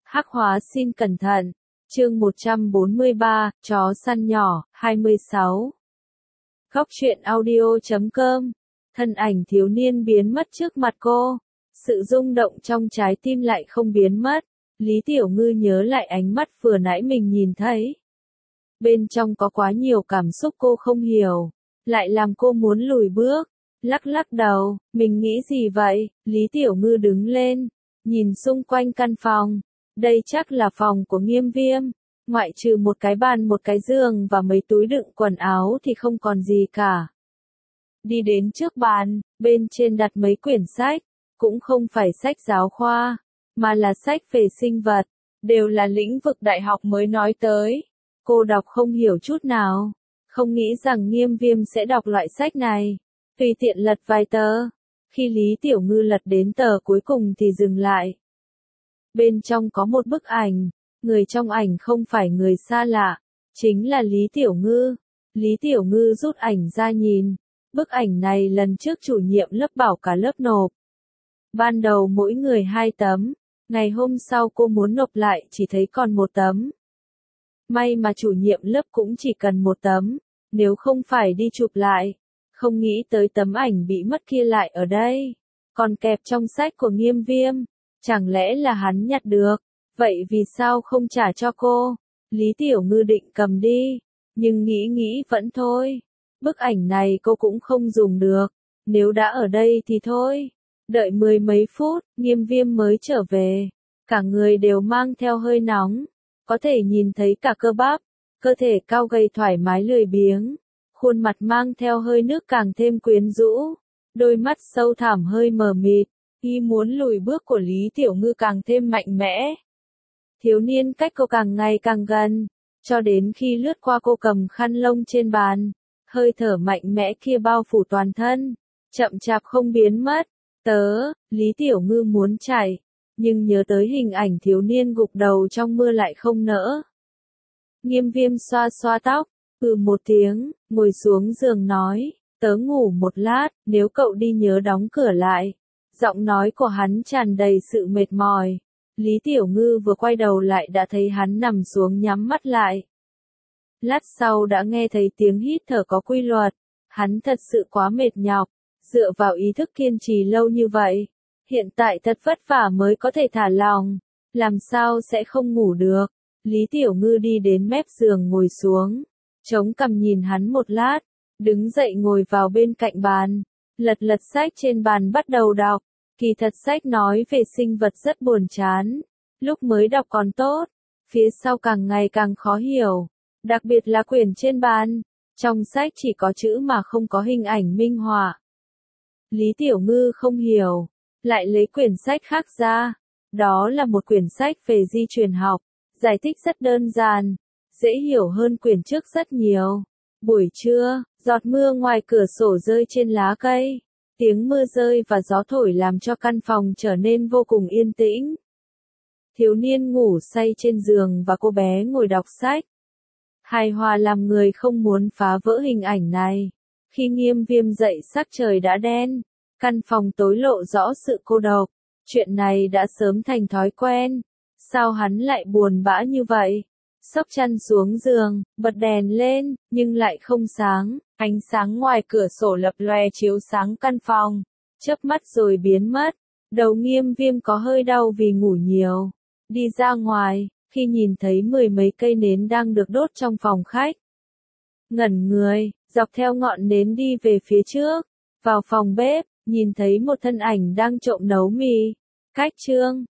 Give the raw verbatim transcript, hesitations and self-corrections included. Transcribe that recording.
Hắc hóa xin cẩn thận. Chương một trăm bốn mươi ba, chó săn nhỏ, hai mươi sáu. Góc truyện audio chấm com. Thân ảnh thiếu niên biến mất trước mặt cô. Sự rung động trong trái tim lại không biến mất. Lý Tiểu Ngư nhớ lại ánh mắt vừa nãy mình nhìn thấy. Bên trong có quá nhiều cảm xúc cô không hiểu. Lại làm cô muốn lùi bước. Lắc lắc đầu, mình nghĩ gì vậy? Lý Tiểu Ngư đứng lên. Nhìn xung quanh căn phòng. Đây chắc là phòng của Nghiêm Viêm. Ngoại trừ một cái bàn, một cái giường và mấy túi đựng quần áo thì không còn gì cả. Đi đến trước bàn, bên trên đặt mấy quyển sách. Cũng không phải sách giáo khoa, mà là sách về sinh vật. Đều là lĩnh vực đại học mới nói tới. Cô đọc không hiểu chút nào. Không nghĩ rằng Nghiêm Viêm sẽ đọc loại sách này. Tùy tiện lật vài tờ. Khi Lý Tiểu Ngư lật đến tờ cuối cùng thì dừng lại. Bên trong có một bức ảnh. Người trong ảnh không phải người xa lạ. Chính là Lý Tiểu Ngư. Lý Tiểu Ngư rút ảnh ra nhìn. Bức ảnh này lần trước chủ nhiệm lớp bảo cả lớp nộp. Ban đầu mỗi người hai tấm. Ngày hôm sau cô muốn nộp lại chỉ thấy còn một tấm. May mà chủ nhiệm lớp cũng chỉ cần một tấm. Nếu không phải đi chụp lại. Không nghĩ tới tấm ảnh bị mất kia lại ở đây. Còn kẹp trong sách của Nghiêm Viêm. Chẳng lẽ là hắn nhặt được? Vậy vì sao không trả cho cô? Lý Tiểu Ngư định cầm đi. Nhưng nghĩ nghĩ vẫn thôi. Bức ảnh này cô cũng không dùng được. Nếu đã ở đây thì thôi. Đợi mười mấy phút, Nghiêm Viêm mới trở về. Cả người đều mang theo hơi nóng. Có thể nhìn thấy cả cơ bắp. Cơ thể cao gầy thoải mái lười biếng. Khuôn mặt mang theo hơi nước càng thêm quyến rũ. Đôi mắt sâu thẳm hơi mờ mịt. Ý muốn lùi bước của Lý Tiểu Ngư càng thêm mạnh mẽ. Thiếu niên cách cô càng ngày càng gần. Cho đến khi lướt qua cô cầm khăn lông trên bàn. Hơi thở mạnh mẽ kia bao phủ toàn thân. Chậm chạp không biến mất. Tớ, Lý Tiểu Ngư muốn chạy. Nhưng nhớ tới hình ảnh thiếu niên gục đầu trong mưa lại không nỡ. Nghiêm Viêm xoa xoa tóc. Ừ một tiếng, ngồi xuống giường nói. Tớ ngủ một lát, nếu cậu đi nhớ đóng cửa lại. Giọng nói của hắn tràn đầy sự mệt mỏi. Lý Tiểu Ngư vừa quay đầu lại đã thấy hắn nằm xuống nhắm mắt lại. Lát sau đã nghe thấy tiếng hít thở có quy luật. Hắn thật sự quá mệt nhọc. Dựa vào ý thức kiên trì lâu như vậy. Hiện tại thật vất vả mới có thể thả lòng. Làm sao sẽ không ngủ được. Lý Tiểu Ngư đi đến mép giường ngồi xuống. Chống cằm nhìn hắn một lát. Đứng dậy ngồi vào bên cạnh bàn. Lật lật sách trên bàn bắt đầu đọc. Kỳ thật sách nói về sinh vật rất buồn chán. Lúc mới đọc còn tốt. Phía sau càng ngày càng khó hiểu. Đặc biệt là quyển trên bàn. Trong sách chỉ có chữ mà không có hình ảnh minh họa. Lý Tiểu Ngư không hiểu. Lại lấy quyển sách khác ra. Đó là một quyển sách về di truyền học. Giải thích rất đơn giản. Dễ hiểu hơn quyển trước rất nhiều. Buổi trưa, giọt mưa ngoài cửa sổ rơi trên lá cây. Tiếng mưa rơi và gió thổi làm cho căn phòng trở nên vô cùng yên tĩnh. Thiếu niên ngủ say trên giường và cô bé ngồi đọc sách. Hài hòa làm người không muốn phá vỡ hình ảnh này. Khi Nghiêm Viêm dậy sắc trời đã đen. Căn phòng tối lộ rõ sự cô độc. Chuyện này đã sớm thành thói quen. Sao hắn lại buồn bã như vậy? Xốc chăn xuống giường, bật đèn lên, nhưng lại không sáng. Ánh sáng ngoài cửa sổ lập lòe chiếu sáng căn phòng. Chớp mắt rồi biến mất. Đầu Nghiêm Viêm có hơi đau vì ngủ nhiều. Đi ra ngoài, khi nhìn thấy mười mấy cây nến đang được đốt trong phòng khách. Ngẩn người, dọc theo ngọn nến đi về phía trước. Vào phòng bếp, nhìn thấy một thân ảnh đang trộm nấu mì. Cách Trương,